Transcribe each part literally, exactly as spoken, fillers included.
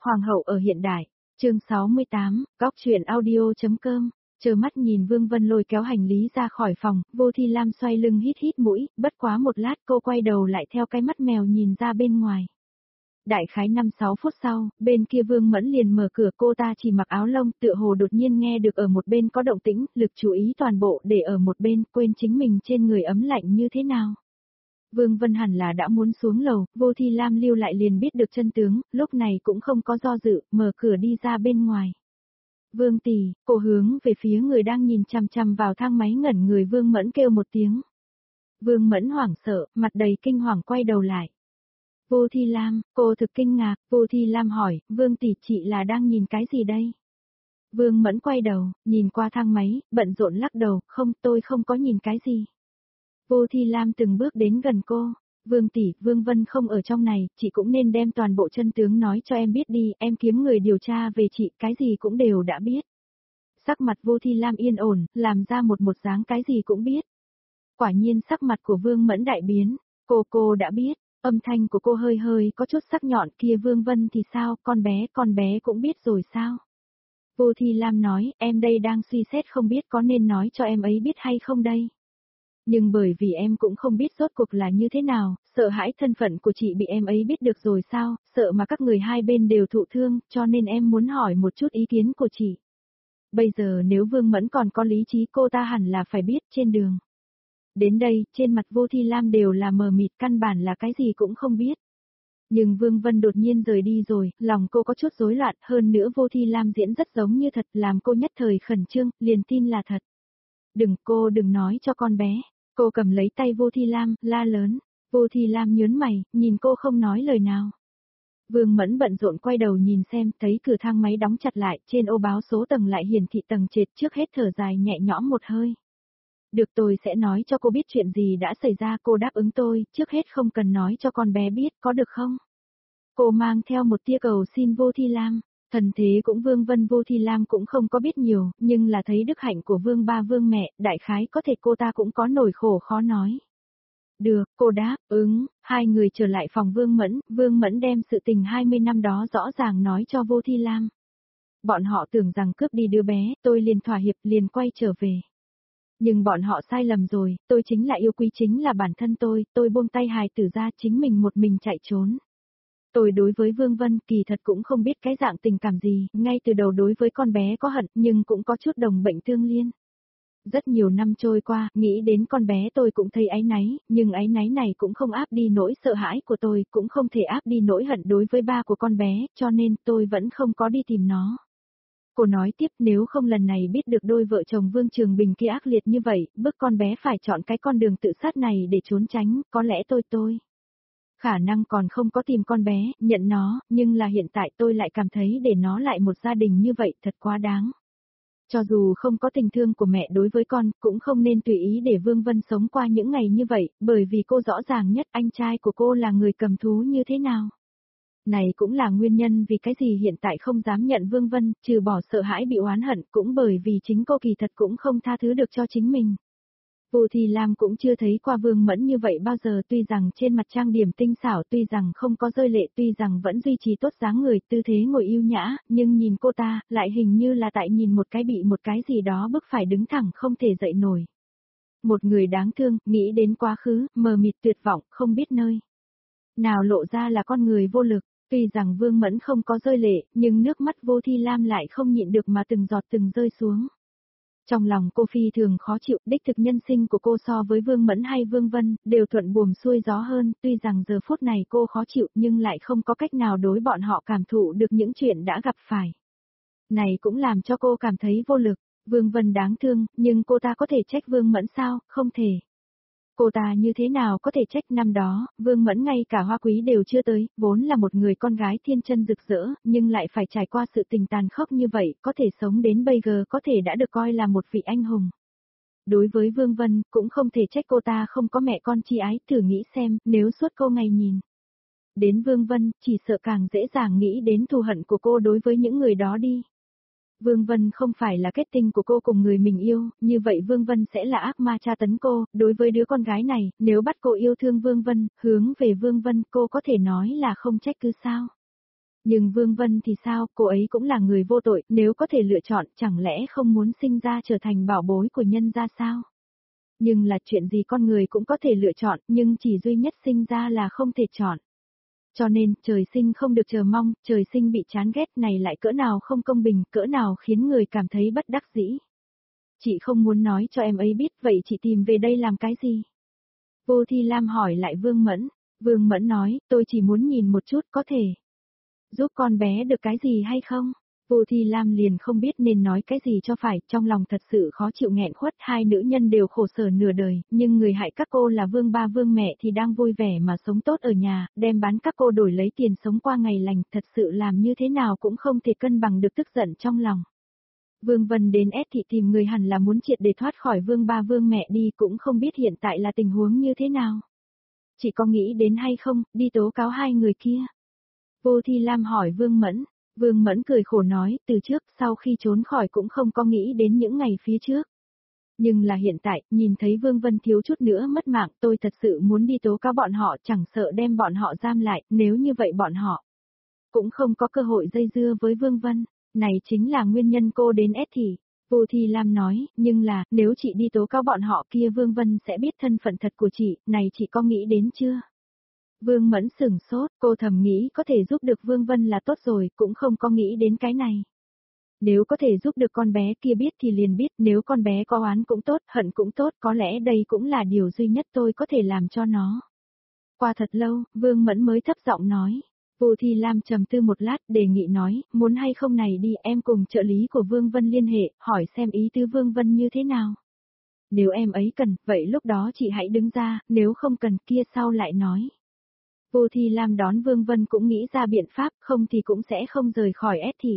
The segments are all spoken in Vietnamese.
Hoàng hậu ở hiện đại, chương sáu mươi tám, góc truyện audio.com, chờ mắt nhìn Vương Vân lôi kéo hành lý ra khỏi phòng, Vô Thi Lam xoay lưng hít hít mũi, bất quá một lát cô quay đầu lại theo cái mắt mèo nhìn ra bên ngoài. Đại khái năm sáu phút sau, bên kia Vương Mẫn liền mở cửa, cô ta chỉ mặc áo lông, tựa hồ đột nhiên nghe được ở một bên có động tĩnh, lực chú ý toàn bộ để ở một bên, quên chính mình trên người ấm lạnh như thế nào. Vương Vân hẳn là đã muốn xuống lầu, Vô Thi Lam lưu lại liền biết được chân tướng, lúc này cũng không có do dự, mở cửa đi ra bên ngoài. Vương tỷ, cô hướng về phía người đang nhìn chằm chằm vào thang máy ngẩn người, Vương Mẫn kêu một tiếng. Vương Mẫn hoảng sợ, mặt đầy kinh hoàng quay đầu lại. Vô Thi Lam, cô thực kinh ngạc, Vô Thi Lam hỏi, Vương tỷ, chị là đang nhìn cái gì đây? Vương Mẫn quay đầu, nhìn qua thang máy, bận rộn lắc đầu, không, tôi không có nhìn cái gì. Vô Thi Lam từng bước đến gần cô. Vương tỷ, Vương Vân không ở trong này, chị cũng nên đem toàn bộ chân tướng nói cho em biết đi, em kiếm người điều tra về chị, cái gì cũng đều đã biết. Sắc mặt Vô Thi Lam yên ổn, làm ra một một dáng cái gì cũng biết. Quả nhiên sắc mặt của Vương Mẫn đại biến, cô cô đã biết, âm thanh của cô hơi hơi có chút sắc nhọn, kia Vương Vân thì sao, con bé, con bé cũng biết rồi sao? Vô Thi Lam nói, em đây đang suy xét không biết có nên nói cho em ấy biết hay không đây. Nhưng bởi vì em cũng không biết rốt cuộc là như thế nào, sợ hãi thân phận của chị bị em ấy biết được rồi sao, sợ mà các người hai bên đều thụ thương, cho nên em muốn hỏi một chút ý kiến của chị. Bây giờ nếu Vương Mẫn còn có lý trí, cô ta hẳn là phải biết. Trên đường đến đây, trên mặt Vô Thi Lam đều là mờ mịt, căn bản là cái gì cũng không biết. Nhưng Vương Vân đột nhiên rời đi rồi, lòng cô có chút rối loạn, hơn nữa Vô Thi Lam diễn rất giống như thật, làm cô nhất thời khẩn trương, liền tin là thật. Đừng, cô đừng nói cho con bé. Cô cầm lấy tay Vô Thi Lam, la lớn. Vô Thi Lam nhớn mày, nhìn cô không nói lời nào. Vương Mẫn bận rộn quay đầu nhìn xem, thấy cửa thang máy đóng chặt lại, trên ô báo số tầng lại hiển thị tầng trệt, trước hết thở dài nhẹ nhõm một hơi. Được, tôi sẽ nói cho cô biết chuyện gì đã xảy ra, cô đáp ứng tôi, trước hết không cần nói cho con bé biết, có được không? Cô mang theo một tia cầu xin Vô Thi Lam. Thần thế cũng Vương Vân Vô Thi Lam cũng không có biết nhiều, nhưng là thấy đức hạnh của Vương ba Vương mẹ, đại khái có thể cô ta cũng có nỗi khổ khó nói. Được, cô đáp, ứng, hai người trở lại phòng Vương Mẫn, Vương Mẫn đem sự tình hai mươi năm đó rõ ràng nói cho Vô Thi Lam. Bọn họ tưởng rằng cướp đi đứa bé, tôi liền thỏa hiệp liền quay trở về. Nhưng bọn họ sai lầm rồi, tôi chính là yêu quý chính là bản thân tôi, tôi buông tay hài tử ra chính mình một mình chạy trốn. Tôi đối với Vương Vân kỳ thật cũng không biết cái dạng tình cảm gì, ngay từ đầu đối với con bé có hận nhưng cũng có chút đồng bệnh tương liên. Rất nhiều năm trôi qua, nghĩ đến con bé tôi cũng thấy áy náy, nhưng áy náy này cũng không áp đi nỗi sợ hãi của tôi, cũng không thể áp đi nỗi hận đối với ba của con bé, cho nên tôi vẫn không có đi tìm nó. Cô nói tiếp, nếu không lần này biết được đôi vợ chồng Vương Trường Bình kia ác liệt như vậy, bức con bé phải chọn cái con đường tự sát này để trốn tránh, có lẽ tôi tôi. Khả năng còn không có tìm con bé, nhận nó, nhưng là hiện tại tôi lại cảm thấy để nó lại một gia đình như vậy thật quá đáng. Cho dù không có tình thương của mẹ đối với con, cũng không nên tùy ý để Vương Vân sống qua những ngày như vậy, bởi vì cô rõ ràng nhất anh trai của cô là người cầm thú như thế nào. Này cũng là nguyên nhân vì cái gì hiện tại không dám nhận Vương Vân, trừ bỏ sợ hãi bị oán hận, cũng bởi vì chính cô kỳ thật cũng không tha thứ được cho chính mình. Vô Thi Lam cũng chưa thấy qua Vương Mẫn như vậy bao giờ, tuy rằng trên mặt trang điểm tinh xảo, tuy rằng không có rơi lệ, tuy rằng vẫn duy trì tốt dáng người, tư thế ngồi yêu nhã, nhưng nhìn cô ta, lại hình như là tại nhìn một cái bị một cái gì đó bức phải đứng thẳng không thể dậy nổi. Một người đáng thương, nghĩ đến quá khứ, mờ mịt tuyệt vọng, không biết nơi nào lộ ra là con người vô lực. Tuy rằng Vương Mẫn không có rơi lệ, nhưng nước mắt Vô Thi Lam lại không nhịn được mà từng giọt từng rơi xuống. Trong lòng cô phi thường khó chịu, đích thực nhân sinh của cô so với Vương Mẫn hay Vương Vân, đều thuận buồm xuôi gió hơn, tuy rằng giờ phút này cô khó chịu nhưng lại không có cách nào đối bọn họ cảm thụ được những chuyện đã gặp phải. Này cũng làm cho cô cảm thấy vô lực, Vương Vân đáng thương, nhưng cô ta có thể trách Vương Mẫn sao, không thể. Cô ta như thế nào có thể trách, năm đó, Vương Mẫn ngay cả hoa quý đều chưa tới, vốn là một người con gái thiên chân rực rỡ, nhưng lại phải trải qua sự tình tàn khốc như vậy, có thể sống đến bây giờ có thể đã được coi là một vị anh hùng. Đối với Vương Vân, cũng không thể trách cô ta không có mẹ con chi ái, thử nghĩ xem, nếu suốt câu ngày nhìn đến Vương Vân, chỉ sợ càng dễ dàng nghĩ đến thù hận của cô đối với những người đó đi. Vương Vân không phải là kết tinh của cô cùng người mình yêu, như vậy Vương Vân sẽ là ác ma tra tấn cô, đối với đứa con gái này, nếu bắt cô yêu thương Vương Vân, hướng về Vương Vân, cô có thể nói là không trách cứ sao. Nhưng Vương Vân thì sao, cô ấy cũng là người vô tội, nếu có thể lựa chọn chẳng lẽ không muốn sinh ra trở thành bảo bối của nhân gia sao? Nhưng là chuyện gì con người cũng có thể lựa chọn, nhưng chỉ duy nhất sinh ra là không thể chọn. Cho nên, trời sinh không được chờ mong, trời sinh bị chán ghét này lại cỡ nào không công bình, cỡ nào khiến người cảm thấy bất đắc dĩ. Chị không muốn nói cho em ấy biết, vậy chị tìm về đây làm cái gì? Vô Thi Lam hỏi lại Vương Mẫn. Vương Mẫn nói, tôi chỉ muốn nhìn một chút có thể giúp con bé được cái gì hay không? Vô Thi Lam liền không biết nên nói cái gì cho phải, trong lòng thật sự khó chịu nghẹn khuất, hai nữ nhân đều khổ sở nửa đời, nhưng người hại các cô là Vương ba Vương mẹ thì đang vui vẻ mà sống tốt ở nhà, đem bán các cô đổi lấy tiền sống qua ngày lành, thật sự làm như thế nào cũng không thể cân bằng được tức giận trong lòng. Vương Vân đến S thị tìm người hẳn là muốn triệt để thoát khỏi Vương ba Vương mẹ đi, cũng không biết hiện tại là tình huống như thế nào. Chị có nghĩ đến hay không, đi tố cáo hai người kia? Vô Thi Lam hỏi Vương Mẫn. Vương Mẫn cười khổ nói, từ trước, sau khi trốn khỏi cũng không có nghĩ đến những ngày phía trước. Nhưng là hiện tại, nhìn thấy Vương Vân thiếu chút nữa mất mạng, tôi thật sự muốn đi tố cáo bọn họ, chẳng sợ đem bọn họ giam lại, nếu như vậy bọn họ cũng không có cơ hội dây dưa với Vương Vân. Này chính là nguyên nhân cô đến S thị. Vô Thi Lam nói, nhưng là, nếu chị đi tố cáo bọn họ kia Vương Vân sẽ biết thân phận thật của chị, này chị có nghĩ đến chưa? Vương Mẫn sửng sốt, cô thầm nghĩ có thể giúp được Vương Vân là tốt rồi, cũng không có nghĩ đến cái này. Nếu có thể giúp được con bé kia biết thì liền biết, nếu con bé có oán cũng tốt, hận cũng tốt, có lẽ đây cũng là điều duy nhất tôi có thể làm cho nó. Qua thật lâu, Vương Mẫn mới thấp giọng nói. Vô Thi Lam trầm tư một lát, đề nghị nói, muốn hay không này đi, em cùng trợ lý của Vương Vân liên hệ, hỏi xem ý tứ Vương Vân như thế nào. Nếu em ấy cần, vậy lúc đó chị hãy đứng ra, nếu không cần kia sau lại nói. Vô Thi Lam đón Vương Vân cũng nghĩ ra biện pháp, không thì cũng sẽ không rời khỏi S thị.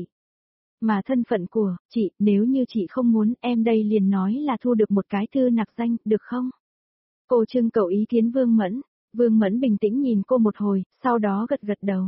Mà thân phận của chị, nếu như chị không muốn, em đây liền nói là thu được một cái thư nặc danh, được không? Cô trưng cầu ý kiến Vương Mẫn. Vương Mẫn bình tĩnh nhìn cô một hồi, sau đó gật gật đầu.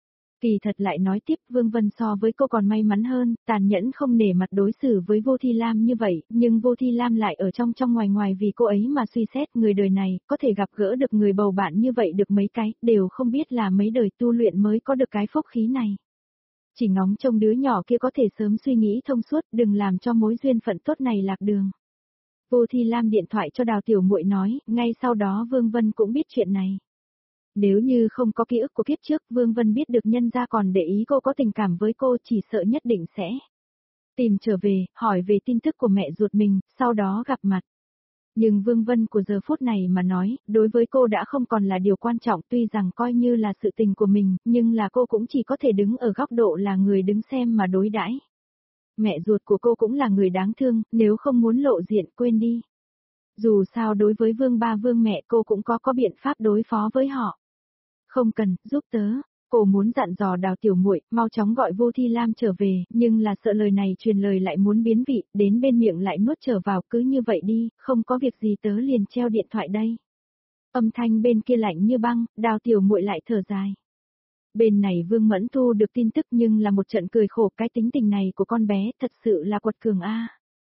Kỳ thật lại nói tiếp, Vương Vân so với cô còn may mắn hơn, tàn nhẫn không nể mặt đối xử với Vô Thi Lam như vậy, nhưng Vô Thi Lam lại ở trong trong ngoài ngoài vì cô ấy mà suy xét người đời này, có thể gặp gỡ được người bầu bạn như vậy được mấy cái, đều không biết là mấy đời tu luyện mới có được cái phúc khí này. Chỉ ngóng trông đứa nhỏ kia có thể sớm suy nghĩ thông suốt, đừng làm cho mối duyên phận tốt này lạc đường. Vô Thi Lam điện thoại cho Đào Tiểu Muội nói, ngay sau đó Vương Vân cũng biết chuyện này. Nếu như không có ký ức của kiếp trước, Vương Vân biết được nhân gia còn để ý cô có tình cảm với cô, chỉ sợ nhất định sẽ tìm trở về, hỏi về tin tức của mẹ ruột mình, sau đó gặp mặt. Nhưng Vương Vân của giờ phút này mà nói, đối với cô đã không còn là điều quan trọng, tuy rằng coi như là sự tình của mình, nhưng là cô cũng chỉ có thể đứng ở góc độ là người đứng xem mà đối đãi. Mẹ ruột của cô cũng là người đáng thương, nếu không muốn lộ diện quên đi. Dù sao đối với Vương ba Vương mẹ cô cũng có có biện pháp đối phó với họ. Không cần, giúp tớ. Cô muốn dặn dò Đào Tiểu Muội mau chóng gọi Vô Thi Lam trở về, nhưng là sợ lời này truyền lời lại muốn biến vị, đến bên miệng lại nuốt trở vào, cứ như vậy đi, không có việc gì tớ liền treo điện thoại đây. Âm thanh bên kia lạnh như băng, Đào Tiểu Muội lại thở dài. Bên này Vương Mẫn thu được tin tức nhưng là một trận cười khổ, cái tính tình này của con bé thật sự là quật cường a.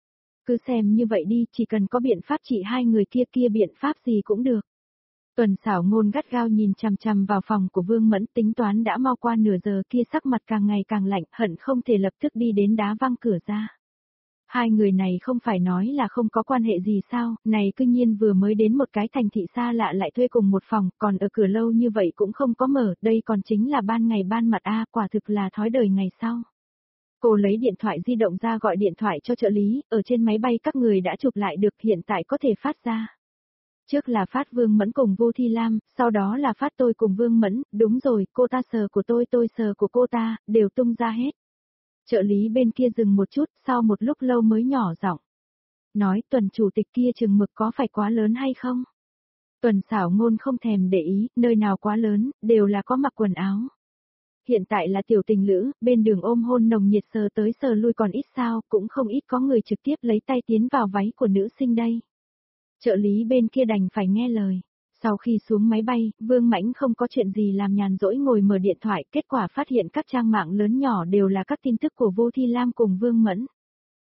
Cứ xem như vậy đi, chỉ cần có biện pháp trị hai người kia kia biện pháp gì cũng được. Tuần Sảo Ngôn gắt gao nhìn chằm chằm vào phòng của Vương Mẫn, tính toán đã mau qua nửa giờ kia sắc mặt càng ngày càng lạnh, hận không thể lập tức đi đến đá văng cửa ra. Hai người này không phải nói là không có quan hệ gì sao, này cư nhiên vừa mới đến một cái thành thị xa lạ lại thuê cùng một phòng, còn ở cửa lâu như vậy cũng không có mở, đây còn chính là ban ngày ban mặt a, quả thực là thói đời ngày sau. Cô lấy điện thoại di động ra gọi điện thoại cho trợ lý, ở trên máy bay các người đã chụp lại được, hiện tại có thể phát ra. Trước là phát Vương Mẫn cùng Vô Thi Lam, sau đó là phát tôi cùng Vương Mẫn, đúng rồi, cô ta sờ của tôi tôi sờ của cô ta, đều tung ra hết. Trợ lý bên kia dừng một chút, sau một lúc lâu mới nhỏ giọng nói, Tuần chủ tịch kia chừng mực có phải quá lớn hay không? Tuần Sảo Ngôn không thèm để ý, nơi nào quá lớn, đều là có mặc quần áo. Hiện tại là tiểu tình lữ, bên đường ôm hôn nồng nhiệt sờ tới sờ lui còn ít sao, cũng không ít có người trực tiếp lấy tay tiến vào váy của nữ sinh đây. Trợ lý bên kia đành phải nghe lời. Sau khi xuống máy bay, Vương Mãnh không có chuyện gì làm nhàn rỗi ngồi mở điện thoại, kết quả phát hiện các trang mạng lớn nhỏ đều là các tin tức của Vô Thi Lam cùng Vương Mẫn.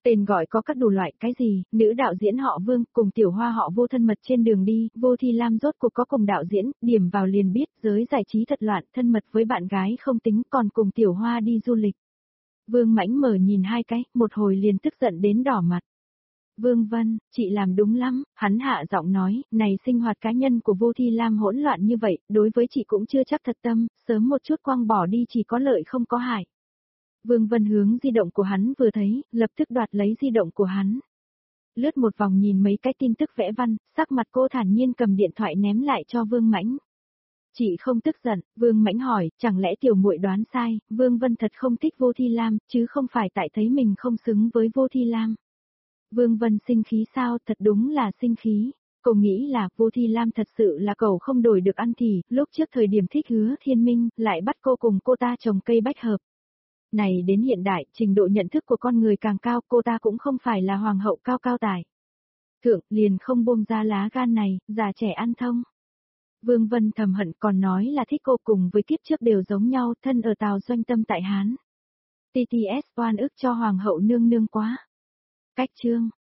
Tên gọi có các đủ loại, cái gì, nữ đạo diễn họ Vương, cùng tiểu hoa họ Vô thân mật trên đường đi, Vô Thi Lam rốt cuộc có cùng đạo diễn, điểm vào liền biết, giới giải trí thật loạn, thân mật với bạn gái không tính, còn cùng tiểu hoa đi du lịch. Vương Mãnh mở nhìn hai cái, một hồi liền tức giận đến đỏ mặt. Vương Vân, chị làm đúng lắm, hắn hạ giọng nói, này sinh hoạt cá nhân của Vô Thi Lam hỗn loạn như vậy, đối với chị cũng chưa chắc thật tâm, sớm một chút quăng bỏ đi chỉ có lợi không có hại. Vương Vân hướng di động của hắn vừa thấy, lập tức đoạt lấy di động của hắn. Lướt một vòng nhìn mấy cái tin tức vẽ văn, sắc mặt cô thản nhiên cầm điện thoại ném lại cho Vương Mãnh. Chị không tức giận, Vương Mãnh hỏi, chẳng lẽ tiểu muội đoán sai, Vương Vân thật không thích Vô Thi Lam, chứ không phải tại thấy mình không xứng với Vô Thi Lam. Vương Vân sinh khí sao, thật đúng là sinh khí. Cô nghĩ là Vô Thi Lam thật sự là cậu không đổi được ăn thì, lúc trước thời điểm thích Hứa Thiên Minh, lại bắt cô cùng cô ta trồng cây bách hợp. Này đến hiện đại, trình độ nhận thức của con người càng cao, cô ta cũng không phải là hoàng hậu cao cao tài. Thượng, liền không buông ra lá gan này, già trẻ ăn thông. Vương Vân thầm hận còn nói là thích cô cùng với kiếp trước đều giống nhau, thân ở Tào Doanh Tâm tại Hán. tê tê ét oan ức cho hoàng hậu nương nương quá. Cách chương